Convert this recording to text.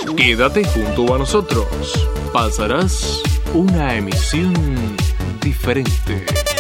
Quédate junto a nosotros. Pasarás una emisión diferente.